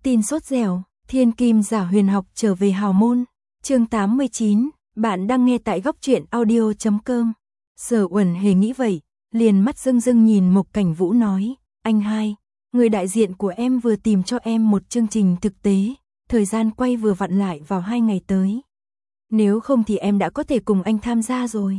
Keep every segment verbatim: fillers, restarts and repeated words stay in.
Tin sốt dẻo, thiên kim giả huyền học trở về hào môn. Chương tám mươi chín, bạn đang nghe tại góc truyện audio chấm com. Sở Uẩn Hề nghĩ vậy, liền mắt rưng rưng nhìn Mộc Cảnh Vũ nói, anh hai, người đại diện của em vừa tìm cho em một chương trình thực tế, thời gian quay vừa vặn lại vào hai ngày tới. Nếu không thì em đã có thể cùng anh tham gia rồi.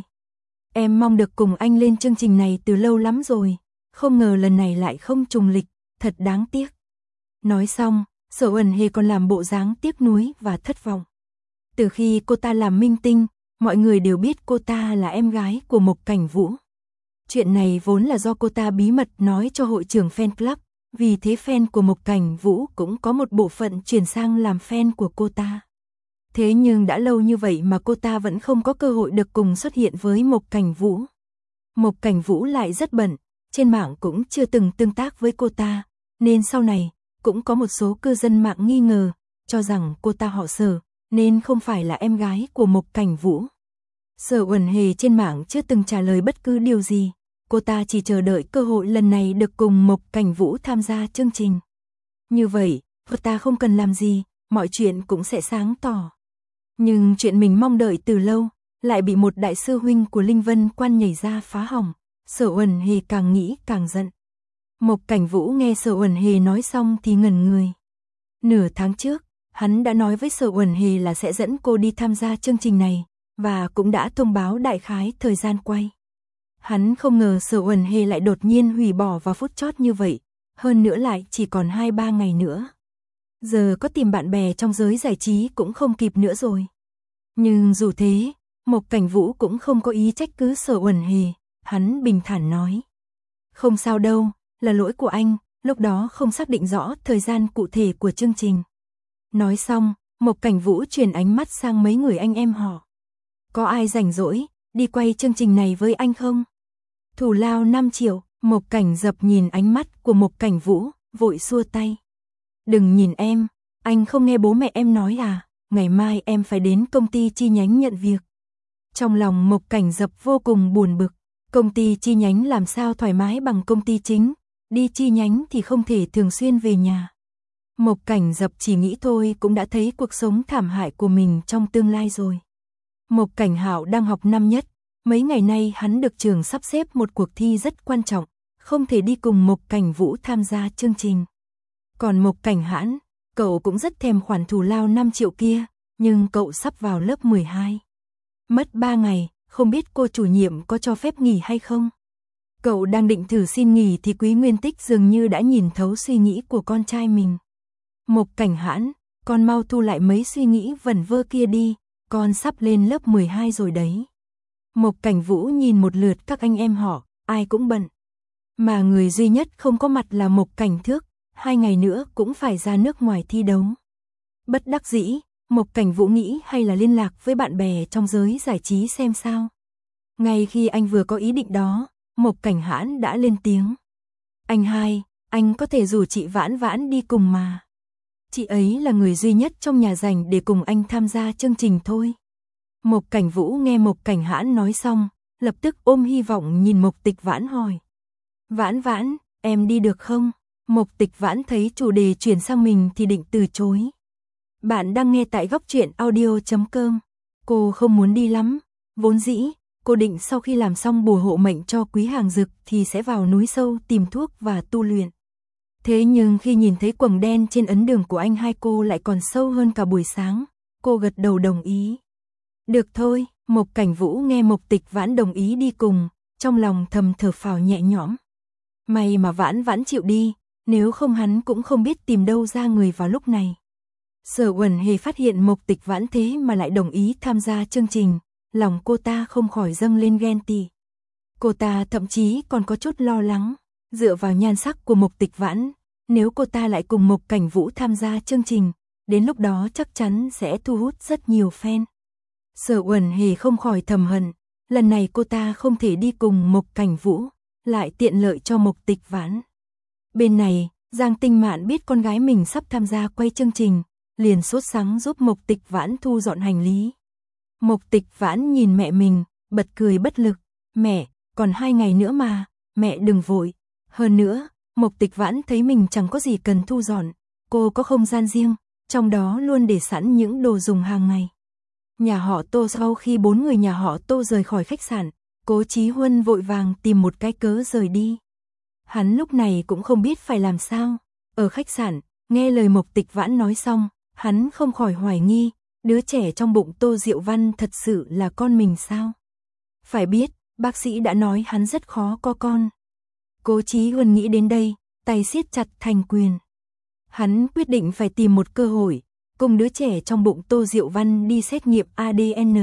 Em mong được cùng anh lên chương trình này từ lâu lắm rồi, không ngờ lần này lại không trùng lịch, thật đáng tiếc. Nói xong, Sở Uẩn Hề còn làm bộ dáng tiếc nuối và thất vọng. Từ khi cô ta làm minh tinh, mọi người đều biết cô ta là em gái của Mộc Cảnh Vũ. Chuyện này vốn là do cô ta bí mật nói cho hội trưởng fan club, vì thế fan của Mộc Cảnh Vũ cũng có một bộ phận chuyển sang làm fan của cô ta. Thế nhưng đã lâu như vậy mà cô ta vẫn không có cơ hội được cùng xuất hiện với Mộc Cảnh Vũ. Mộc Cảnh Vũ lại rất bận, trên mạng cũng chưa từng tương tác với cô ta, nên sau này cũng có một số cư dân mạng nghi ngờ, cho rằng cô ta họ Sở, nên không phải là em gái của Mộc Cảnh Vũ. Sở Uẩn Hề trên mạng chưa từng trả lời bất cứ điều gì, cô ta chỉ chờ đợi cơ hội lần này được cùng Mộc Cảnh Vũ tham gia chương trình. Như vậy, cô ta không cần làm gì, mọi chuyện cũng sẽ sáng tỏ. Nhưng chuyện mình mong đợi từ lâu, lại bị một đại sư huynh của Linh Vân Quan nhảy ra phá hỏng, Sở Uẩn Hề càng nghĩ càng giận. Mộc Cảnh Vũ nghe Sở Uẩn Hề nói xong thì ngẩn người. Nửa tháng trước, hắn đã nói với Sở Uẩn Hề là sẽ dẫn cô đi tham gia chương trình này, và cũng đã thông báo đại khái thời gian quay. Hắn không ngờ Sở Uẩn Hề lại đột nhiên hủy bỏ vào phút chót như vậy, hơn nữa lại chỉ còn hai ba ngày nữa. Giờ có tìm bạn bè trong giới giải trí cũng không kịp nữa rồi. Nhưng dù thế, Mộc Cảnh Vũ cũng không có ý trách cứ Sở Uẩn Hề, hắn bình thản nói. Không sao đâu, là lỗi của anh, lúc đó không xác định rõ thời gian cụ thể của chương trình. Nói xong, Mộc Cảnh Vũ chuyển ánh mắt sang mấy người anh em họ. Có ai rảnh rỗi, đi quay chương trình này với anh không? Thù lao năm triệu, Mộc Cảnh Dập nhìn ánh mắt của Mộc Cảnh Vũ, vội xua tay. Đừng nhìn em, anh không nghe bố mẹ em nói à, ngày mai em phải đến công ty chi nhánh nhận việc. Trong lòng Mộc Cảnh Dập vô cùng buồn bực, công ty chi nhánh làm sao thoải mái bằng công ty chính, đi chi nhánh thì không thể thường xuyên về nhà. Mộc Cảnh Dập chỉ nghĩ thôi cũng đã thấy cuộc sống thảm hại của mình trong tương lai rồi. Mộc Cảnh Hạo đang học năm nhất, mấy ngày nay hắn được trường sắp xếp một cuộc thi rất quan trọng, không thể đi cùng Mộc Cảnh Vũ tham gia chương trình. Còn Mộc Cảnh Hãn, cậu cũng rất thèm khoản thù lao năm triệu kia, nhưng cậu sắp vào lớp mười hai. Mất ba ngày, không biết cô chủ nhiệm có cho phép nghỉ hay không? Cậu đang định thử xin nghỉ thì Quý Nguyên Tích dường như đã nhìn thấu suy nghĩ của con trai mình. Mộc Cảnh Hãn, con mau thu lại mấy suy nghĩ vẩn vơ kia đi, con sắp lên lớp mười hai rồi đấy. Mộc Cảnh Vũ nhìn một lượt các anh em họ, ai cũng bận. Mà người duy nhất không có mặt là Mộc Cảnh Thước, hai ngày nữa cũng phải ra nước ngoài thi đấu. Bất đắc dĩ, Mộc Cảnh Vũ nghĩ hay là liên lạc với bạn bè trong giới giải trí xem sao. Ngay khi anh vừa có ý định đó, Mộc Cảnh Hãn đã lên tiếng. Anh hai, anh có thể rủ chị Vãn Vãn đi cùng mà. Chị ấy là người duy nhất trong nhà rảnh để cùng anh tham gia chương trình thôi. Mộc Cảnh Vũ nghe Mộc Cảnh Hãn nói xong, lập tức ôm hy vọng nhìn Mộc Tịch Vãn hỏi. Vãn Vãn, em đi được không? Mộc Tịch Vãn thấy chủ đề chuyển sang mình thì định từ chối. Bạn đang nghe tại góc truyện audio chấm com. Cô không muốn đi lắm, vốn dĩ, cô định sau khi làm xong bùa hộ mệnh cho Quý Hàng Dực thì sẽ vào núi sâu tìm thuốc và tu luyện. Thế nhưng khi nhìn thấy quầng đen trên ấn đường của anh hai cô lại còn sâu hơn cả buổi sáng, cô gật đầu đồng ý. Được thôi, Mộc Cảnh Vũ nghe Mộc Tịch Vãn đồng ý đi cùng, trong lòng thầm thở phào nhẹ nhõm. May mà Vãn Vãn chịu đi, nếu không hắn cũng không biết tìm đâu ra người vào lúc này. Sở Uẩn Hề phát hiện Mộc Tịch Vãn thế mà lại đồng ý tham gia chương trình, lòng cô ta không khỏi dâng lên ghen tị. Cô ta thậm chí còn có chút lo lắng, dựa vào nhan sắc của Mộc Tịch Vãn, nếu cô ta lại cùng Mộc Cảnh Vũ tham gia chương trình, đến lúc đó chắc chắn sẽ thu hút rất nhiều fan. Sở Uẩn Hề không khỏi thầm hận, lần này cô ta không thể đi cùng Mộc Cảnh Vũ, lại tiện lợi cho Mộc Tịch Vãn. Bên này, Giang Tinh Mạn biết con gái mình sắp tham gia quay chương trình, liền sốt sắng giúp Mộc Tịch Vãn thu dọn hành lý. Mộc Tịch Vãn nhìn mẹ mình, bật cười bất lực. Mẹ, còn hai ngày nữa mà, mẹ đừng vội. Hơn nữa, Mộc Tịch Vãn thấy mình chẳng có gì cần thu dọn, cô có không gian riêng, trong đó luôn để sẵn những đồ dùng hàng ngày. Nhà họ Tô sau khi bốn người nhà họ Tô rời khỏi khách sạn, Cố Chí Huân vội vàng tìm một cái cớ rời đi. Hắn lúc này cũng không biết phải làm sao. Ở khách sạn, nghe lời Mộc Tịch Vãn nói xong, hắn không khỏi hoài nghi, đứa trẻ trong bụng Tô Diệu Văn thật sự là con mình sao? Phải biết, bác sĩ đã nói hắn rất khó có con. Cố Chí Huân nghĩ đến đây, tay siết chặt thành quyền. Hắn quyết định phải tìm một cơ hội, cùng đứa trẻ trong bụng Tô Diệu Văn đi xét nghiệm a đê en.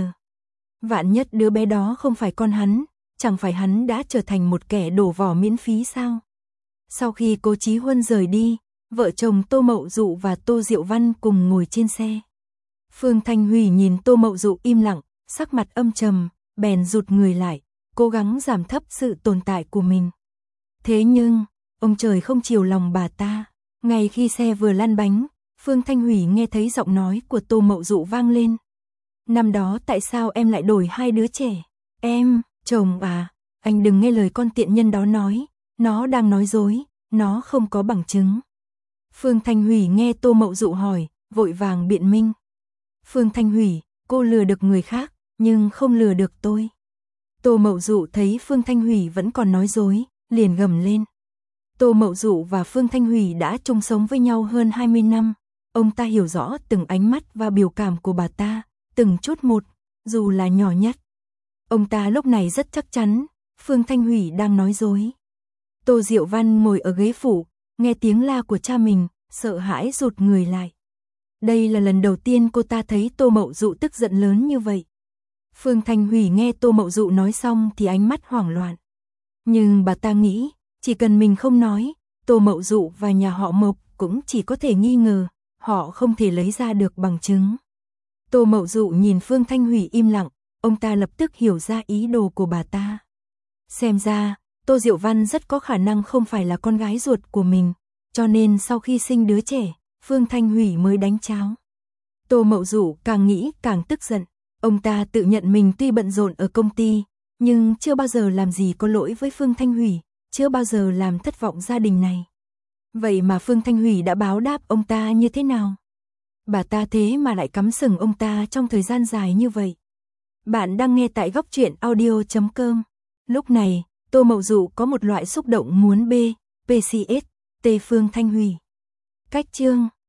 Vạn nhất đứa bé đó không phải con hắn, chẳng phải hắn đã trở thành một kẻ đổ vỏ miễn phí sao? Sau khi Cố Chí Huân rời đi, vợ chồng Tô Mậu Dụ và Tô Diệu Văn cùng ngồi trên xe. Phương Thanh Hủy nhìn Tô Mậu Dụ im lặng, sắc mặt âm trầm, bèn rụt người lại, cố gắng giảm thấp sự tồn tại của mình. Thế nhưng, ông trời không chiều lòng bà ta. Ngay khi xe vừa lăn bánh, Phương Thanh Hủy nghe thấy giọng nói của Tô Mậu Dụ vang lên. Năm đó tại sao em lại đổi hai đứa trẻ? Em, chồng à, anh đừng nghe lời con tiện nhân đó nói, nó đang nói dối, nó không có bằng chứng. Phương Thanh Hủy nghe Tô Mậu Dụ hỏi, vội vàng biện minh. Phương Thanh Hủy, cô lừa được người khác, nhưng không lừa được tôi. Tô Mậu Dụ thấy Phương Thanh Hủy vẫn còn nói dối, liền gầm lên. Tô Mậu Dụ và Phương Thanh Hủy đã chung sống với nhau hơn hai mươi năm. Ông ta hiểu rõ từng ánh mắt và biểu cảm của bà ta, từng chút một, dù là nhỏ nhất. Ông ta lúc này rất chắc chắn, Phương Thanh Hủy đang nói dối. Tô Diệu Văn ngồi ở ghế phụ, nghe tiếng la của cha mình, sợ hãi rụt người lại. Đây là lần đầu tiên cô ta thấy Tô Mậu Dụ tức giận lớn như vậy. Phương Thanh Hủy nghe Tô Mậu Dụ nói xong thì ánh mắt hoảng loạn. Nhưng bà ta nghĩ, chỉ cần mình không nói, Tô Mậu Dụ và nhà họ Mộc cũng chỉ có thể nghi ngờ, họ không thể lấy ra được bằng chứng. Tô Mậu Dụ nhìn Phương Thanh Hủy im lặng, ông ta lập tức hiểu ra ý đồ của bà ta. Xem ra, Tô Diệu Văn rất có khả năng không phải là con gái ruột của mình, cho nên sau khi sinh đứa trẻ, Phương Thanh Hủy mới đánh cháo. Tô Mậu Dụ càng nghĩ càng tức giận, ông ta tự nhận mình tuy bận rộn ở công ty, nhưng chưa bao giờ làm gì có lỗi với Phương Thanh Hủy, chưa bao giờ làm thất vọng gia đình này. Vậy mà Phương Thanh Hủy đã báo đáp ông ta như thế nào? Bà ta thế mà lại cắm sừng ông ta trong thời gian dài như vậy. Bạn đang nghe tại góc truyện audio chấm com. Lúc này, Tô Mậu Dụ có một loại xúc động muốn bê, pê xê ét, tê Phương Thanh Hủy. Cách chương